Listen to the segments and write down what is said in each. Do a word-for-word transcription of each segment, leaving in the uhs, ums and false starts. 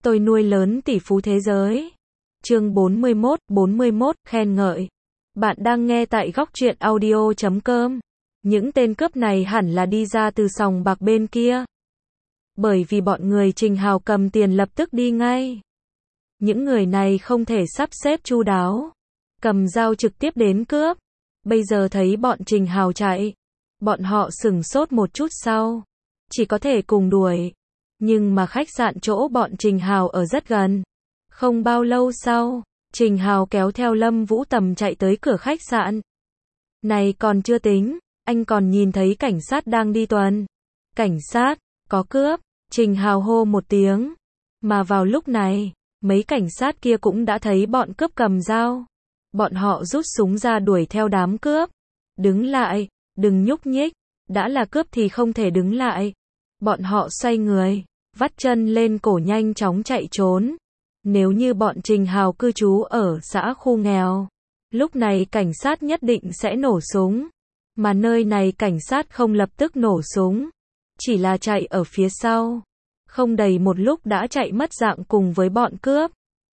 Tôi nuôi lớn tỷ phú thế giới. Chương bốn mươi mốt, bốn mươi mốt, khen ngợi. Bạn đang nghe tại góc truyện audio chấm com. Những tên cướp này hẳn là đi ra từ sòng bạc bên kia. Bởi vì bọn người Trình Hào cầm tiền lập tức đi ngay. Những người này không thể sắp xếp chu đáo. Cầm dao trực tiếp đến cướp. Bây giờ thấy bọn Trình Hào chạy. Bọn họ sửng sốt một chút sau. Chỉ có thể cùng đuổi. Nhưng mà khách sạn chỗ bọn Trình Hào ở rất gần. Không bao lâu sau, Trình Hào kéo theo Lâm Vũ Tầm chạy tới cửa khách sạn. Này còn chưa tính, anh còn nhìn thấy cảnh sát đang đi tuần. Cảnh sát, có cướp, Trình Hào hô một tiếng. Mà vào lúc này, mấy cảnh sát kia cũng đã thấy bọn cướp cầm dao. Bọn họ rút súng ra đuổi theo đám cướp. Đứng lại, đừng nhúc nhích, đã là cướp thì không thể đứng lại. Bọn họ xoay người, vắt chân lên cổ nhanh chóng chạy trốn. Nếu như bọn Trình Hào cư trú ở xã khu nghèo, lúc này cảnh sát nhất định sẽ nổ súng. Mà nơi này cảnh sát không lập tức nổ súng, chỉ là chạy ở phía sau. Không đầy một lúc đã chạy mất dạng cùng với bọn cướp.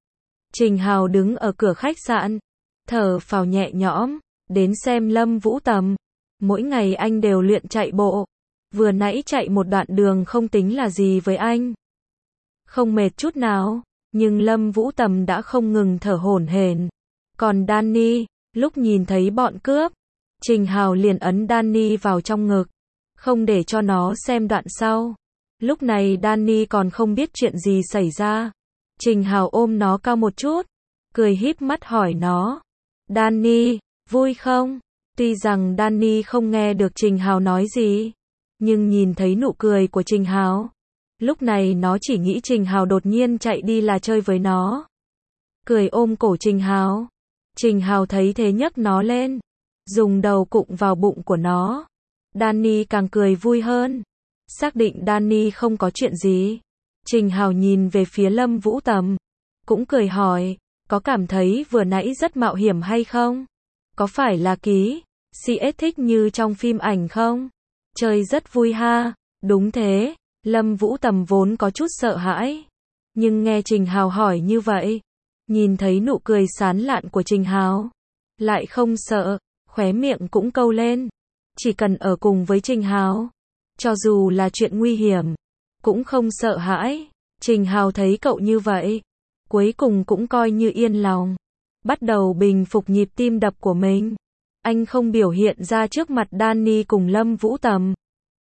Trình Hào đứng ở cửa khách sạn, thở phào nhẹ nhõm, đến xem Lâm Vũ Tầm. Mỗi ngày anh đều luyện chạy bộ. Vừa nãy chạy một đoạn đường không tính là gì với anh. Không mệt chút nào, nhưng Lâm Vũ Tầm đã không ngừng thở hổn hển. Còn Danny, lúc nhìn thấy bọn cướp, Trình Hào liền ấn Danny vào trong ngực, không để cho nó xem đoạn sau. Lúc này Danny còn không biết chuyện gì xảy ra. Trình Hào ôm nó cao một chút, cười híp mắt hỏi nó. Danny, vui không? Tuy rằng Danny không nghe được Trình Hào nói gì, nhưng nhìn thấy nụ cười của Trình Hào, lúc này nó chỉ nghĩ Trình Hào đột nhiên chạy đi là chơi với nó. Cười ôm cổ Trình Hào. Trình Hào thấy thế nhấc nó lên, dùng đầu cụng vào bụng của nó. Danny càng cười vui hơn. Xác định Danny không có chuyện gì, Trình Hào nhìn về phía Lâm Vũ Tầm, cũng cười hỏi, có cảm thấy vừa nãy rất mạo hiểm hay không? Có phải là ký xê ét thích như trong phim ảnh không? Chơi rất vui ha. Đúng thế. Lâm Vũ Tầm vốn có chút sợ hãi, nhưng nghe Trình Hào hỏi như vậy, nhìn thấy nụ cười sán lạn của Trình Hào, lại không sợ, khóe miệng cũng câu lên. Chỉ cần ở cùng với Trình Hào, cho dù là chuyện nguy hiểm, cũng không sợ hãi. Trình Hào thấy cậu như vậy, cuối cùng cũng coi như yên lòng, bắt đầu bình phục nhịp tim đập của mình. Anh không biểu hiện ra trước mặt Danny cùng Lâm Vũ Tầm.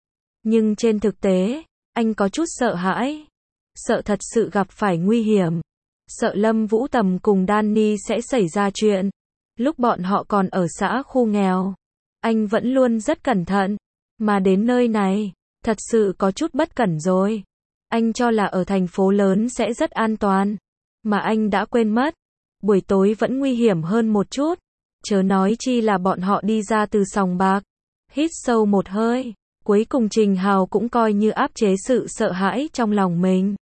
Nhưng trên thực tế, anh có chút sợ hãi. Sợ thật sự gặp phải nguy hiểm. Sợ Lâm Vũ Tầm cùng Danny sẽ xảy ra chuyện. Lúc bọn họ còn ở xã khu nghèo, anh vẫn luôn rất cẩn thận. Mà đến nơi này, thật sự có chút bất cẩn rồi. Anh cho là ở thành phố lớn sẽ rất an toàn. Mà anh đã quên mất. Buổi tối vẫn nguy hiểm hơn một chút. Chớ nói chi là bọn họ đi ra từ sòng bạc. Hít sâu một hơi. Cuối cùng Trình Hào cũng coi như áp chế sự sợ hãi trong lòng mình.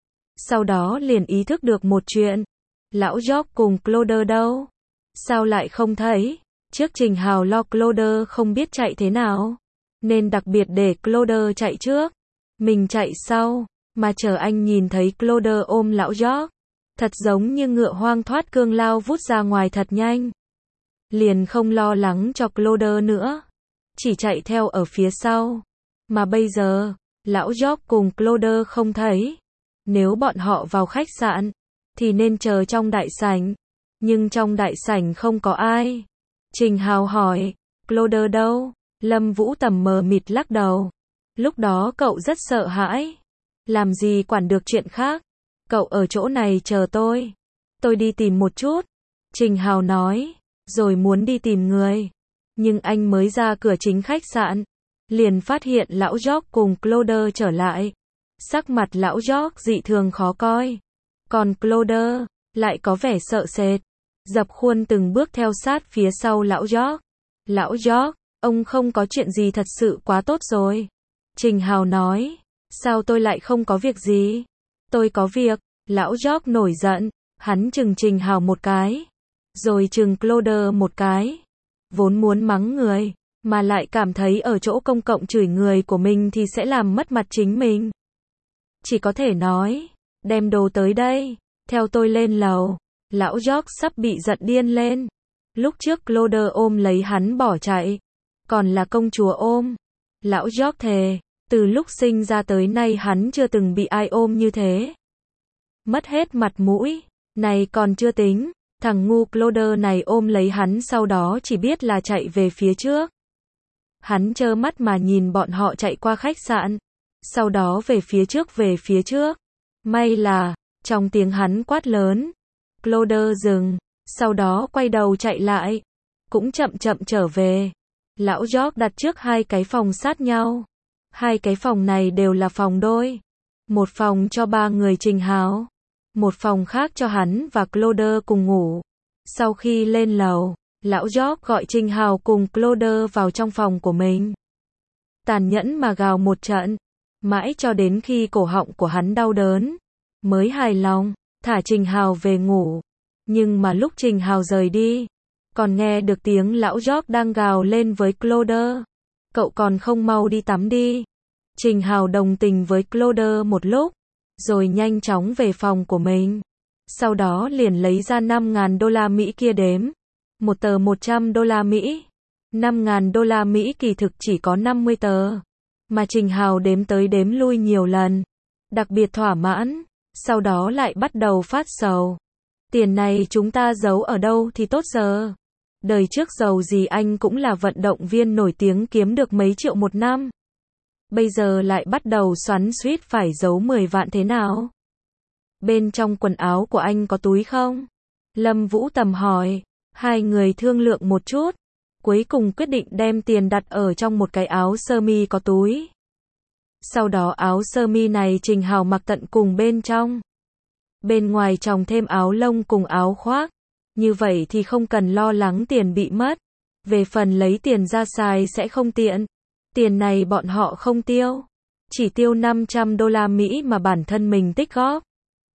Sau đó liền ý thức được một chuyện. Lão George cùng Claude đâu? Sao lại không thấy? Trước Trình Hào lo Claude không biết chạy thế nào, nên đặc biệt để Claude chạy trước. Mình chạy sau. Mà chờ anh nhìn thấy Claude ôm lão George, thật giống như ngựa hoang thoát cương lao vút ra ngoài thật nhanh. Liền không lo lắng cho Claude nữa, chỉ chạy theo ở phía sau. Mà bây giờ, lão George cùng Claude không thấy. Nếu bọn họ vào khách sạn, thì nên chờ trong đại sảnh. Nhưng trong đại sảnh không có ai. Trình Hào hỏi, Claude đâu? Lâm Vũ Tầm mờ mịt lắc đầu. Lúc đó cậu rất sợ hãi. Làm gì quản được chuyện khác. Cậu ở chỗ này chờ tôi. Tôi đi tìm một chút. Trình Hào nói, rồi muốn đi tìm người. Nhưng anh mới ra cửa chính khách sạn, liền phát hiện lão George cùng Claude trở lại. Sắc mặt lão George dị thường khó coi. Còn Claude, lại có vẻ sợ sệt. Dập khuôn từng bước theo sát phía sau lão George. Lão George, ông không có chuyện gì thật sự quá tốt rồi. Trình Hào nói, sao tôi lại không có việc gì? Tôi có việc. Lão George nổi giận, hắn chừng Trình Hào một cái, rồi chừng Claude một cái. Vốn muốn mắng người, mà lại cảm thấy ở chỗ công cộng chửi người của mình thì sẽ làm mất mặt chính mình. Chỉ có thể nói, đem đồ tới đây, theo tôi lên lầu. Lão George sắp bị giận điên lên. Lúc trước Claude ôm lấy hắn bỏ chạy, còn là công chúa ôm. Lão George thề, từ lúc sinh ra tới nay hắn chưa từng bị ai ôm như thế. Mất hết mặt mũi, này còn chưa tính, thằng ngu Claude này ôm lấy hắn sau đó chỉ biết là chạy về phía trước. Hắn trơ mắt mà nhìn bọn họ chạy qua khách sạn, sau đó về phía trước về phía trước. May là, trong tiếng hắn quát lớn, Claude dừng, sau đó quay đầu chạy lại, cũng chậm chậm trở về. Lão George đặt trước hai cái phòng sát nhau. Hai cái phòng này đều là phòng đôi. Một phòng cho ba người Trình Hào, một phòng khác cho hắn và Claude cùng ngủ. Sau khi lên lầu, lão George gọi Trình Hào cùng Claude vào trong phòng của mình. Tàn nhẫn mà gào một trận, mãi cho đến khi cổ họng của hắn đau đớn, mới hài lòng, thả Trình Hào về ngủ. Nhưng mà lúc Trình Hào rời đi, còn nghe được tiếng lão George đang gào lên với Claude. Cậu còn không mau đi tắm đi. Trình Hào đồng tình với Claude một lúc, rồi nhanh chóng về phòng của mình. Sau đó liền lấy ra năm ngàn đô la Mỹ kia đếm. Một tờ một trăm đô la Mỹ. năm ngàn đô la Mỹ kỳ thực chỉ có năm mươi tờ. Mà Trình Hào đếm tới đếm lui nhiều lần. Đặc biệt thỏa mãn. Sau đó lại bắt đầu phát sầu. Tiền này chúng ta giấu ở đâu thì tốt giờ. Đời trước giàu gì anh cũng là vận động viên nổi tiếng kiếm được mấy triệu một năm. Bây giờ lại bắt đầu xoắn xuýt phải giấu mười vạn thế nào? Bên trong quần áo của anh có túi không? Lâm Vũ Tầm hỏi. Hai người thương lượng một chút, cuối cùng quyết định đem tiền đặt ở trong một cái áo sơ mi có túi. Sau đó áo sơ mi này Trình Hào mặc tận cùng bên trong. Bên ngoài tròng thêm áo lông cùng áo khoác. Như vậy thì không cần lo lắng tiền bị mất. Về phần lấy tiền ra xài sẽ không tiện. Tiền này bọn họ không tiêu. Chỉ tiêu năm trăm đô la Mỹ mà bản thân mình tích góp.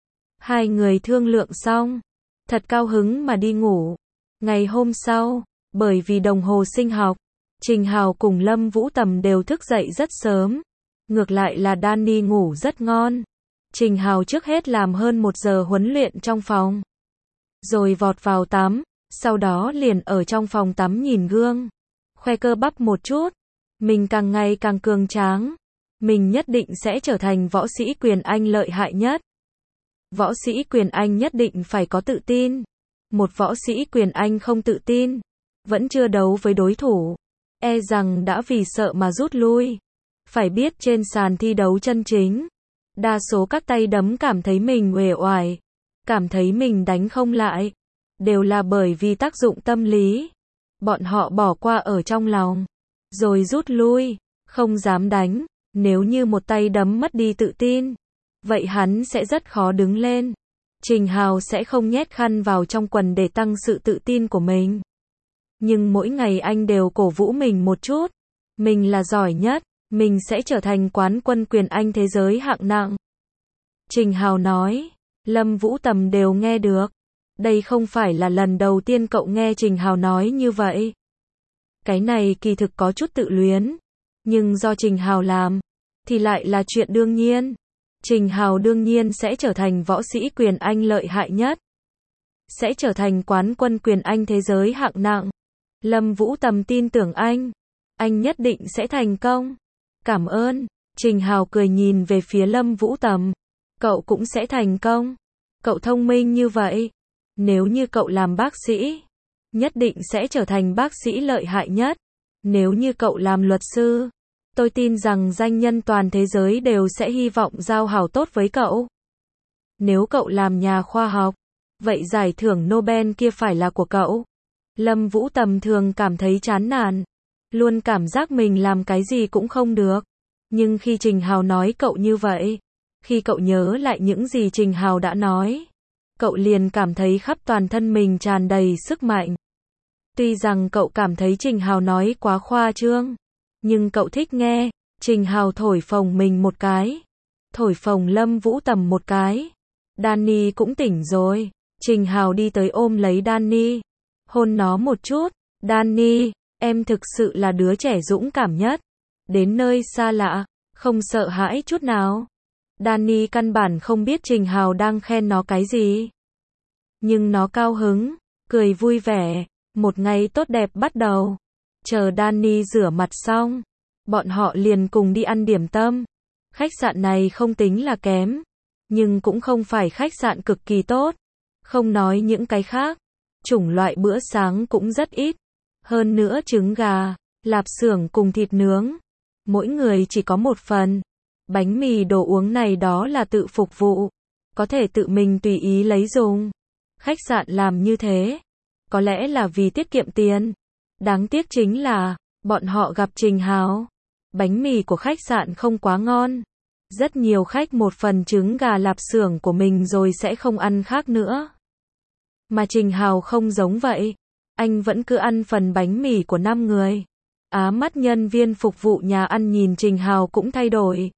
Hai người thương lượng xong. Thật cao hứng mà đi ngủ. Ngày hôm sau, bởi vì đồng hồ sinh học, Trình Hào cùng Lâm Vũ Tầm đều thức dậy rất sớm. Ngược lại là Danny ngủ rất ngon. Trình Hào trước hết làm hơn một giờ huấn luyện trong phòng. Rồi vọt vào tắm, sau đó liền ở trong phòng tắm nhìn gương. Khoe cơ bắp một chút. Mình càng ngày càng cường tráng. Mình nhất định sẽ trở thành võ sĩ quyền Anh lợi hại nhất. Võ sĩ quyền Anh nhất định phải có tự tin. Một võ sĩ quyền Anh không tự tin, vẫn chưa đấu với đối thủ, e rằng đã vì sợ mà rút lui. Phải biết trên sàn thi đấu chân chính, đa số các tay đấm cảm thấy mình uể oải, cảm thấy mình đánh không lại, đều là bởi vì tác dụng tâm lý. Bọn họ bỏ qua ở trong lòng, rồi rút lui, không dám đánh. Nếu như một tay đấm mất đi tự tin, vậy hắn sẽ rất khó đứng lên. Trình Hào sẽ không nhét khăn vào trong quần để tăng sự tự tin của mình. Nhưng mỗi ngày anh đều cổ vũ mình một chút. Mình là giỏi nhất, mình sẽ trở thành quán quân quyền Anh thế giới hạng nặng. Trình Hào nói, Lâm Vũ Tầm đều nghe được. Đây không phải là lần đầu tiên cậu nghe Trình Hào nói như vậy. Cái này kỳ thực có chút tự luyến. Nhưng do Trình Hào làm, thì lại là chuyện đương nhiên. Trình Hào đương nhiên sẽ trở thành võ sĩ quyền Anh lợi hại nhất. Sẽ trở thành quán quân quyền Anh thế giới hạng nặng. Lâm Vũ Tầm tin tưởng anh. Anh nhất định sẽ thành công. Cảm ơn. Trình Hào cười nhìn về phía Lâm Vũ Tầm. Cậu cũng sẽ thành công. Cậu thông minh như vậy. Nếu như cậu làm bác sĩ, nhất định sẽ trở thành bác sĩ lợi hại nhất. Nếu như cậu làm luật sư, tôi tin rằng danh nhân toàn thế giới đều sẽ hy vọng giao hảo tốt với cậu. Nếu cậu làm nhà khoa học, vậy giải thưởng Nobel kia phải là của cậu. Lâm Vũ Tầm thường cảm thấy chán nản, luôn cảm giác mình làm cái gì cũng không được. Nhưng khi Trình Hào nói cậu như vậy, khi cậu nhớ lại những gì Trình Hào đã nói, cậu liền cảm thấy khắp toàn thân mình tràn đầy sức mạnh. Tuy rằng cậu cảm thấy Trình Hào nói quá khoa trương, nhưng cậu thích nghe. Trình Hào thổi phồng mình một cái, thổi phồng Lâm Vũ Tầm một cái. Danny cũng tỉnh rồi. Trình Hào đi tới ôm lấy Danny, hôn nó một chút. Danny, em thực sự là đứa trẻ dũng cảm nhất. Đến nơi xa lạ, không sợ hãi chút nào. Danny căn bản không biết Trình Hào đang khen nó cái gì. Nhưng nó cao hứng, cười vui vẻ, một ngày tốt đẹp bắt đầu. Chờ Danny rửa mặt xong, bọn họ liền cùng đi ăn điểm tâm. Khách sạn này không tính là kém, nhưng cũng không phải khách sạn cực kỳ tốt. Không nói những cái khác, chủng loại bữa sáng cũng rất ít. Hơn nữa trứng gà, lạp xưởng cùng thịt nướng, mỗi người chỉ có một phần. Bánh mì đồ uống này đó là tự phục vụ, có thể tự mình tùy ý lấy dùng. Khách sạn làm như thế, có lẽ là vì tiết kiệm tiền. Đáng tiếc chính là, bọn họ gặp Trình Hào. Bánh mì của khách sạn không quá ngon. Rất nhiều khách một phần trứng gà lạp xưởng của mình rồi sẽ không ăn khác nữa. Mà Trình Hào không giống vậy. Anh vẫn cứ ăn phần bánh mì của năm người. Á mắt nhân viên phục vụ nhà ăn nhìn Trình Hào cũng thay đổi.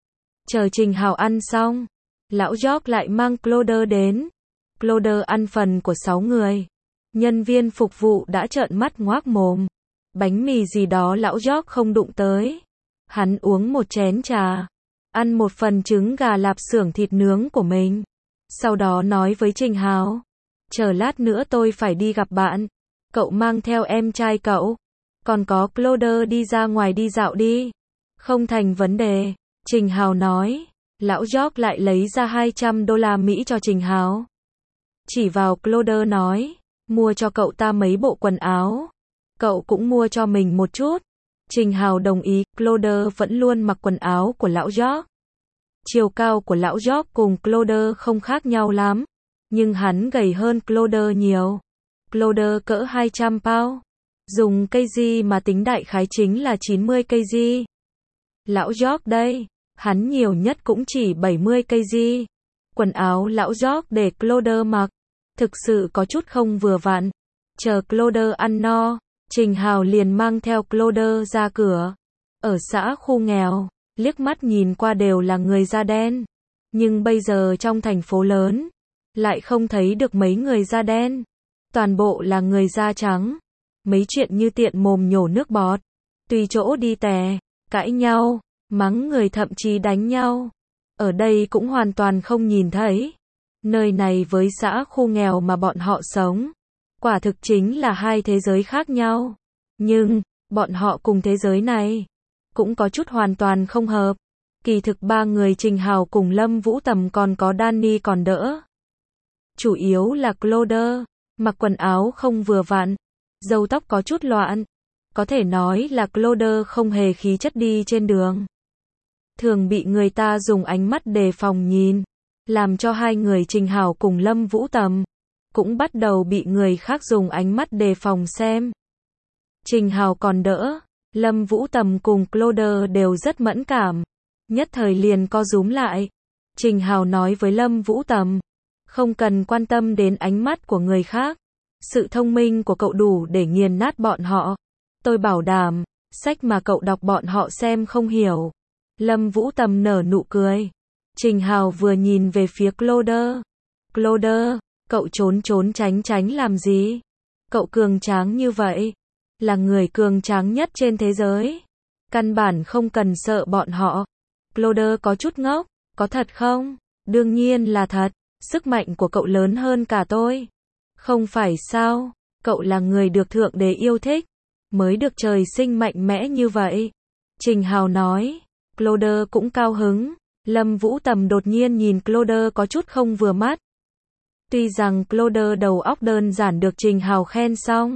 Chờ Trình Hào ăn xong, lão George lại mang Claude đến. Claude ăn phần của sáu người. Nhân viên phục vụ đã trợn mắt ngoác mồm. Bánh mì gì đó lão George không đụng tới. Hắn uống một chén trà, ăn một phần trứng gà lạp xưởng thịt nướng của mình. Sau đó nói với Trình Hào, chờ lát nữa tôi phải đi gặp bạn. Cậu mang theo em trai cậu. Còn có Claude đi ra ngoài đi dạo đi. Không thành vấn đề. Trình Hào nói. Lão George lại lấy ra hai trăm đô la Mỹ cho Trình Hào. Chỉ vào Claude nói, mua cho cậu ta mấy bộ quần áo. Cậu cũng mua cho mình một chút. Trình Hào đồng ý. Claude vẫn luôn mặc quần áo của lão George. Chiều cao của lão George cùng Claude không khác nhau lắm, nhưng hắn gầy hơn Claude nhiều. Claude cỡ hai trăm pound. Dùng cây gi mà tính đại khái chính là chín mươi cây gi. Lão George đây, hắn nhiều nhất cũng chỉ bảy mươi cây gi. Quần áo lão George để Claude mặc, thực sự có chút không vừa vặn. Chờ Claude ăn no, Trình Hào liền mang theo Claude ra cửa. Ở xã khu nghèo, liếc mắt nhìn qua đều là người da đen. Nhưng bây giờ trong thành phố lớn, lại không thấy được mấy người da đen. Toàn bộ là người da trắng. Mấy chuyện như tiện mồm nhổ nước bọt, tùy chỗ đi tè, cãi nhau, mắng người thậm chí đánh nhau. Ở đây cũng hoàn toàn không nhìn thấy. Nơi này với xã khu nghèo mà bọn họ sống, quả thực chính là hai thế giới khác nhau. Nhưng, bọn họ cùng thế giới này, cũng có chút hoàn toàn không hợp. Kỳ thực ba người Trình Hào cùng Lâm Vũ Tầm còn có Danny còn đỡ. Chủ yếu là Claude, mặc quần áo không vừa vặn, râu tóc có chút loạn. Có thể nói là Claude không hề khí chất đi trên đường. Thường bị người ta dùng ánh mắt đề phòng nhìn, làm cho hai người Trình Hào cùng Lâm Vũ Tầm cũng bắt đầu bị người khác dùng ánh mắt đề phòng xem. Trình Hào còn đỡ, Lâm Vũ Tầm cùng Claude đều rất mẫn cảm, nhất thời liền co rúm lại. Trình Hào nói với Lâm Vũ Tầm, không cần quan tâm đến ánh mắt của người khác, sự thông minh của cậu đủ để nghiền nát bọn họ. Tôi bảo đảm, sách mà cậu đọc bọn họ xem không hiểu. Lâm Vũ Tầm nở nụ cười. Trình Hào vừa nhìn về phía Claude. Claude, cậu trốn trốn tránh tránh làm gì? Cậu cường tráng như vậy, là người cường tráng nhất trên thế giới. Căn bản không cần sợ bọn họ. Claude có chút ngốc, có thật không? Đương nhiên là thật, sức mạnh của cậu lớn hơn cả tôi. Không phải sao, cậu là người được Thượng Đế yêu thích, mới được trời sinh mạnh mẽ như vậy. Trình Hào nói. Claude cũng cao hứng. Lâm Vũ Tầm đột nhiên nhìn Claude có chút không vừa mắt. Tuy rằng Claude đầu óc đơn giản được Trình Hào khen xong,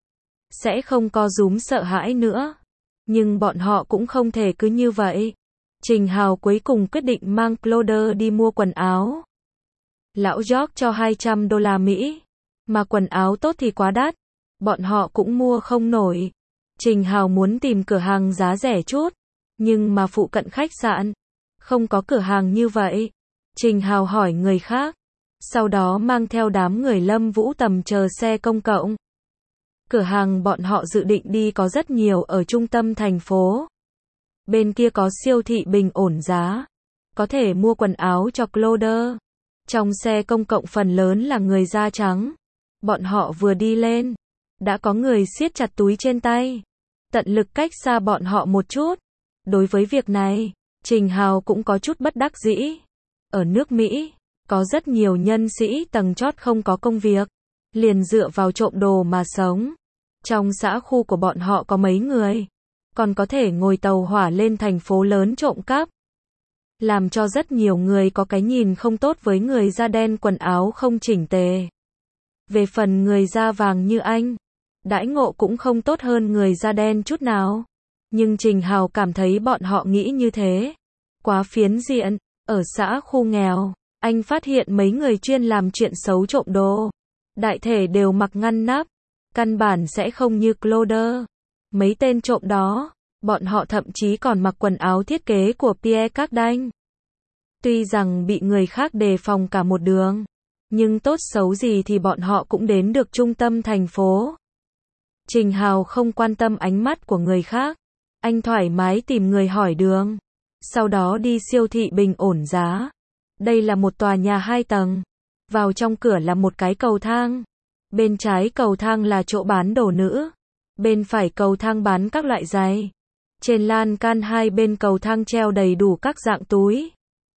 sẽ không co rúm sợ hãi nữa. Nhưng bọn họ cũng không thể cứ như vậy. Trình Hào cuối cùng quyết định mang Claude đi mua quần áo. Lão George cho hai trăm đô la Mỹ. Mà quần áo tốt thì quá đắt. Bọn họ cũng mua không nổi. Trình Hào muốn tìm cửa hàng giá rẻ chút. Nhưng mà phụ cận khách sạn, không có cửa hàng như vậy. Trình Hào hỏi người khác. Sau đó mang theo đám người Lâm Vũ Tầm chờ xe công cộng. Cửa hàng bọn họ dự định đi có rất nhiều ở trung tâm thành phố. Bên kia có siêu thị bình ổn giá. Có thể mua quần áo cho Claude. Trong xe công cộng phần lớn là người da trắng. Bọn họ vừa đi lên, đã có người siết chặt túi trên tay. Tận lực cách xa bọn họ một chút. Đối với việc này, Trình Hào cũng có chút bất đắc dĩ. Ở nước Mỹ, có rất nhiều nhân sĩ tầng chót không có công việc, liền dựa vào trộm đồ mà sống. Trong xã khu của bọn họ có mấy người, còn có thể ngồi tàu hỏa lên thành phố lớn trộm cắp. Làm cho rất nhiều người có cái nhìn không tốt với người da đen quần áo không chỉnh tề. Về phần người da vàng như anh, đãi ngộ cũng không tốt hơn người da đen chút nào. Nhưng Trình Hào cảm thấy bọn họ nghĩ như thế quá phiến diện. Ở xã khu nghèo, anh phát hiện mấy người chuyên làm chuyện xấu trộm đồ. Đại thể đều mặc ngăn nắp, căn bản sẽ không như Cloder. Mấy tên trộm đó, bọn họ thậm chí còn mặc quần áo thiết kế của Pierre Cardin. Tuy rằng bị người khác đề phòng cả một đường, nhưng tốt xấu gì thì bọn họ cũng đến được trung tâm thành phố. Trình Hào không quan tâm ánh mắt của người khác. Anh thoải mái tìm người hỏi đường. Sau đó đi siêu thị bình ổn giá. Đây là một tòa nhà hai tầng. Vào trong cửa là một cái cầu thang. Bên trái cầu thang là chỗ bán đồ nữ. Bên phải cầu thang bán các loại giày. Trên lan can hai bên cầu thang treo đầy đủ các dạng túi.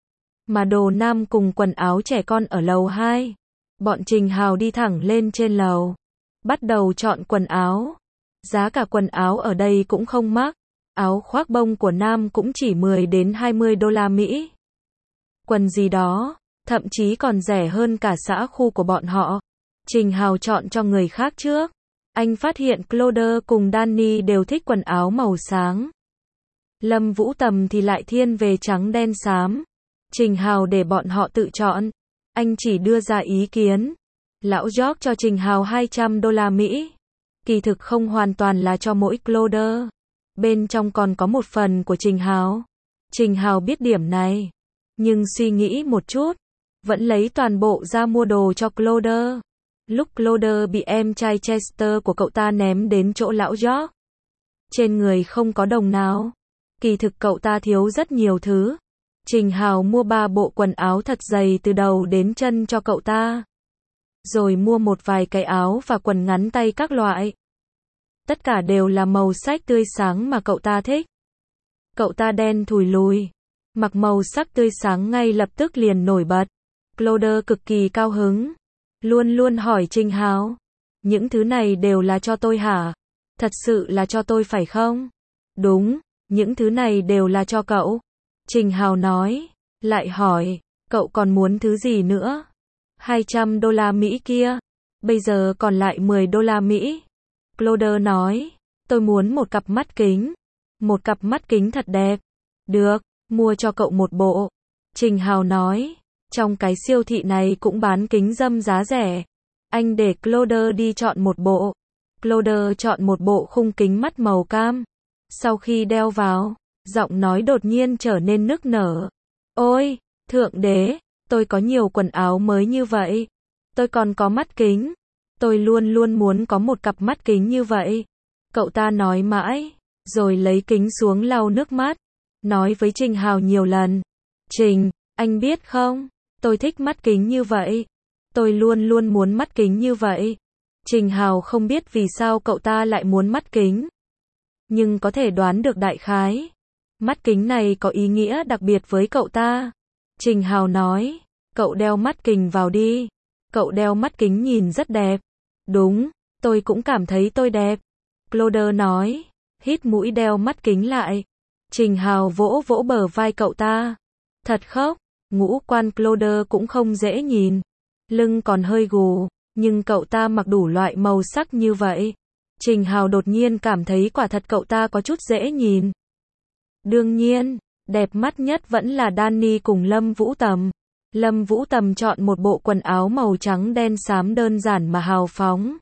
Mà đồ nam cùng quần áo trẻ con ở lầu hai. Bọn Trình Hào đi thẳng lên trên lầu. Bắt đầu chọn quần áo. Giá cả quần áo ở đây cũng không mắc. Áo khoác bông của nam cũng chỉ mười đến hai mươi đô la Mỹ. Quần gì đó, thậm chí còn rẻ hơn cả xã khu của bọn họ. Trình Hào chọn cho người khác trước. Anh phát hiện Cloder cùng Danny đều thích quần áo màu sáng. Lâm Vũ Tầm thì lại thiên về trắng đen xám. Trình Hào để bọn họ tự chọn. Anh chỉ đưa ra ý kiến. Lão George cho Trình Hào hai trăm đô la Mỹ. Kỳ thực không hoàn toàn là cho mỗi Cloder. Bên trong còn có một phần của Trình Hào. Trình Hào biết điểm này. Nhưng suy nghĩ một chút. Vẫn lấy toàn bộ ra mua đồ cho Cloder. Lúc Cloder bị em trai Chester của cậu ta ném đến chỗ lão George. Trên người không có đồng nào. Kỳ thực cậu ta thiếu rất nhiều thứ. Trình Hào mua ba bộ quần áo thật dày từ đầu đến chân cho cậu ta. Rồi mua một vài cái áo và quần ngắn tay các loại. Tất cả đều là màu sắc tươi sáng mà cậu ta thích. Cậu ta đen thùi lùi. Mặc màu sắc tươi sáng ngay lập tức liền nổi bật. Cloder cực kỳ cao hứng. Luôn luôn hỏi Trình Hào. Những thứ này đều là cho tôi hả? Thật sự là cho tôi phải không? Đúng, những thứ này đều là cho cậu. Trình Hào nói. Lại hỏi, cậu còn muốn thứ gì nữa? hai trăm đô la Mỹ kia. Bây giờ còn lại mười đô la Mỹ. Cloder nói. Tôi muốn một cặp mắt kính. Một cặp mắt kính thật đẹp. Được, mua cho cậu một bộ. Trình Hào nói. Trong cái siêu thị này cũng bán kính râm giá rẻ. Anh để Cloder đi chọn một bộ. Cloder chọn một bộ khung kính mắt màu cam. Sau khi đeo vào, giọng nói đột nhiên trở nên nức nở. Ôi, Thượng Đế, tôi có nhiều quần áo mới như vậy. Tôi còn có mắt kính. Tôi luôn luôn muốn có một cặp mắt kính như vậy. Cậu ta nói mãi, rồi lấy kính xuống lau nước mắt. Nói với Trình Hào nhiều lần. Trình, anh biết không, tôi thích mắt kính như vậy. Tôi luôn luôn muốn mắt kính như vậy. Trình Hào không biết vì sao cậu ta lại muốn mắt kính. Nhưng có thể đoán được đại khái. Mắt kính này có ý nghĩa đặc biệt với cậu ta. Trình Hào nói, cậu đeo mắt kính vào đi. Cậu đeo mắt kính nhìn rất đẹp. Đúng, tôi cũng cảm thấy tôi đẹp. Cloder nói, hít mũi đeo mắt kính lại. Trình Hào vỗ vỗ bờ vai cậu ta. Thật khóc, ngũ quan Cloder cũng không dễ nhìn. Lưng còn hơi gù, nhưng cậu ta mặc đủ loại màu sắc như vậy. Trình Hào đột nhiên cảm thấy quả thật cậu ta có chút dễ nhìn. Đương nhiên, đẹp mắt nhất vẫn là Danny cùng Lâm Vũ Tầm. Lâm Vũ Tầm chọn một bộ quần áo màu trắng đen xám đơn giản mà hào phóng.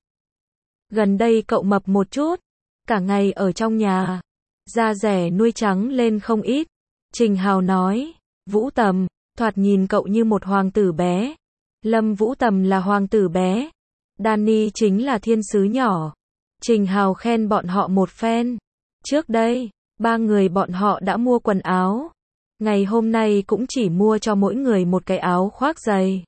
Gần đây cậu mập một chút, cả ngày ở trong nhà, da rẻ nuôi trắng lên không ít. Trình Hào nói, Vũ Tầm, thoạt nhìn cậu như một hoàng tử bé. Lâm Vũ Tầm là hoàng tử bé. Danny chính là thiên sứ nhỏ. Trình Hào khen bọn họ một phen. Trước đây, ba người bọn họ đã mua quần áo. Ngày hôm nay cũng chỉ mua cho mỗi người một cái áo khoác dày.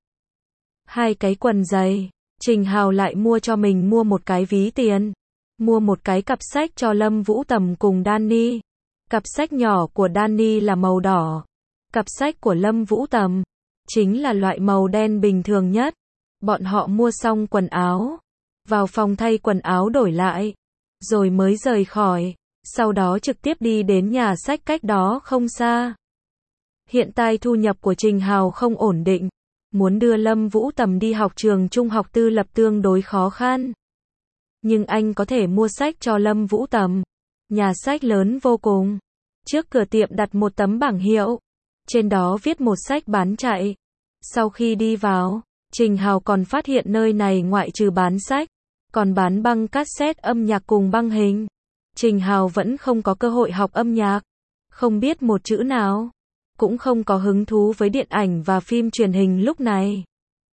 Hai cái quần dày. Trình Hào lại mua cho mình mua một cái ví tiền. Mua một cái cặp sách cho Lâm Vũ Tầm cùng Danny. Cặp sách nhỏ của Danny là màu đỏ. Cặp sách của Lâm Vũ Tầm chính là loại màu đen bình thường nhất. Bọn họ mua xong quần áo, vào phòng thay quần áo đổi lại, rồi mới rời khỏi, sau đó trực tiếp đi đến nhà sách cách đó không xa. Hiện tại thu nhập của Trình Hào không ổn định, muốn đưa Lâm Vũ Tầm đi học trường trung học tư lập tương đối khó khăn. Nhưng anh có thể mua sách cho Lâm Vũ Tầm. Nhà sách lớn vô cùng. Trước cửa tiệm đặt một tấm bảng hiệu, trên đó viết một sách bán chạy. Sau khi đi vào, Trình Hào còn phát hiện nơi này ngoại trừ bán sách, còn bán băng cassette âm nhạc cùng băng hình. Trình Hào vẫn không có cơ hội học âm nhạc, không biết một chữ nào, cũng không có hứng thú với điện ảnh và phim truyền hình lúc này.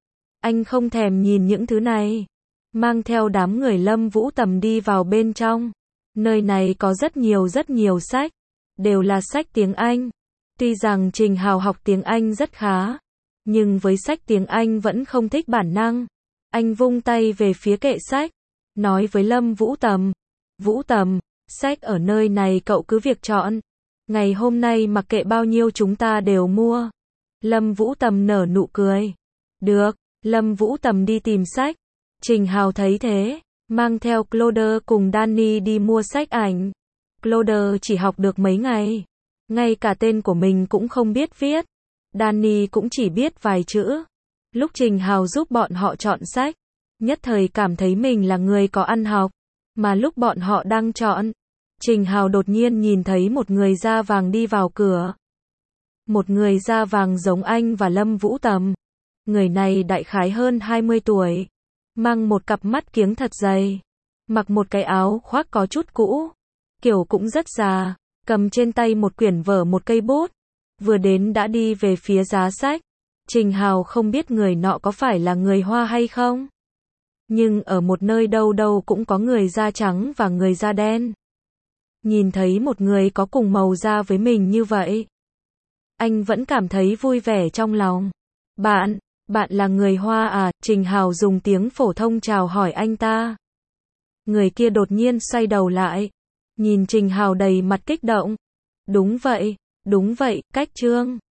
Anh không thèm nhìn những thứ này, mang theo đám người Lâm Vũ Tầm đi vào bên trong. Nơi này có rất nhiều rất nhiều sách, đều là sách tiếng Anh. Tuy rằng Trình Hào học tiếng Anh rất khá, nhưng với sách tiếng Anh vẫn không thích bản năng. Anh vung tay về phía kệ sách, nói với Lâm Vũ Tầm, Vũ Tầm, sách ở nơi này cậu cứ việc chọn. Ngày hôm nay mặc kệ bao nhiêu chúng ta đều mua. Lâm Vũ Tầm nở nụ cười. Được, Lâm Vũ Tầm đi tìm sách. Trình Hào thấy thế, mang theo Claude cùng Danny đi mua sách ảnh. Claude chỉ học được mấy ngày, ngay cả tên của mình cũng không biết viết. Danny cũng chỉ biết vài chữ. Lúc Trình Hào giúp bọn họ chọn sách, nhất thời cảm thấy mình là người có ăn học. Mà lúc bọn họ đang chọn, Trình Hào đột nhiên nhìn thấy một người da vàng đi vào cửa. Một người da vàng giống anh và Lâm Vũ Tầm. Người này đại khái hơn hai mươi tuổi, mang một cặp mắt kiếng thật dày, mặc một cái áo khoác có chút cũ, kiểu cũng rất già, cầm trên tay một quyển vở một cây bút, vừa đến đã đi về phía giá sách. Trình Hào không biết người nọ có phải là người Hoa hay không, nhưng ở một nơi đâu đâu cũng có người da trắng và người da đen. Nhìn thấy một người có cùng màu da với mình như vậy, anh vẫn cảm thấy vui vẻ trong lòng. Bạn, bạn là người Hoa à? Trình Hào dùng tiếng phổ thông chào hỏi anh ta. Người kia đột nhiên xoay đầu lại, nhìn Trình Hào đầy mặt kích động. Đúng vậy, đúng vậy, Cách Trương.